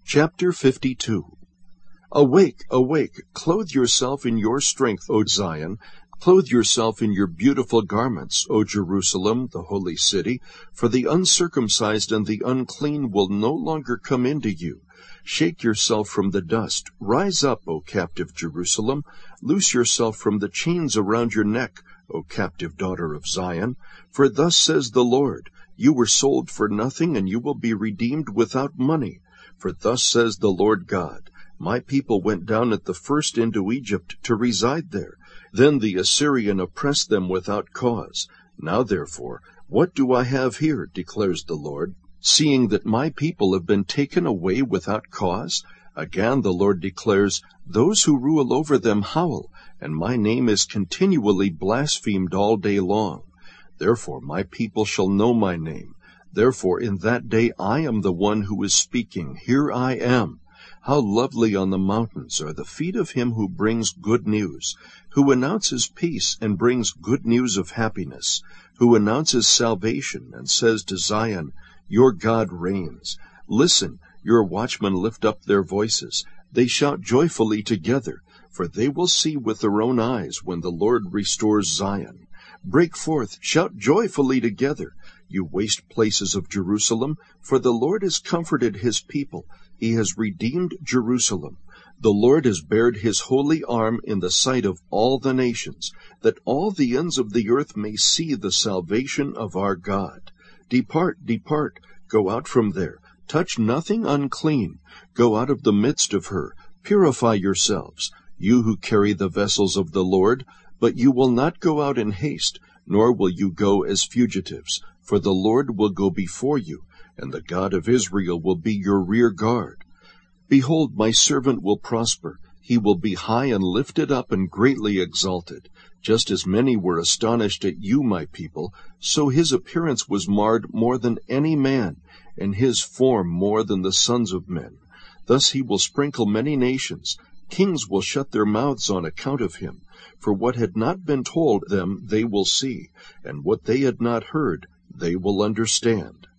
Chapter 52. Awake, awake, clothe yourself in your strength, O Zion. Clothe yourself in your beautiful garments, O Jerusalem, the holy city, for the uncircumcised and the unclean will no longer come into you. Shake yourself from the dust. Rise up, O captive Jerusalem. Loose yourself from the chains around your neck, O captive daughter of Zion. For thus says the Lord, you were sold for nothing, and you will be redeemed without money. For thus says the Lord God, my people went down at the first into Egypt to reside there. Then the Assyrian oppressed them without cause. Now therefore, what do I have here, declares the Lord, seeing that my people have been taken away without cause? Again the Lord declares, those who rule over them howl, and my name is continually blasphemed all day long. Therefore my people shall know my name. Therefore in that day I am the one who is speaking. Here I am. How lovely on the mountains are the feet of him who brings good news, who announces peace and brings good news of happiness, who announces salvation and says to Zion, your God reigns. Listen, your watchmen lift up their voices. They shout joyfully together, for they will see with their own eyes when the Lord restores Zion. Break forth, shout joyfully together, you waste places of Jerusalem, for the Lord has comforted his people. He has redeemed Jerusalem. The Lord has bared his holy arm in the sight of all the nations, that all the ends of the earth may see the salvation of our God. Depart, depart, go out from there. Touch nothing unclean. Go out of the midst of her. Purify yourselves, you who carry the vessels of the Lord. But you will not go out in haste, nor will you go as fugitives. For the Lord will go before you, and the God of Israel will be your rear guard. Behold, my servant will prosper. He will be high and lifted up and greatly exalted. Just as many were astonished at you, my people, so his appearance was marred more than any man, and his form more than the sons of men. Thus he will sprinkle many nations. Kings will shut their mouths on account of him. For what had not been told them they will see, and what they had not heard they will understand.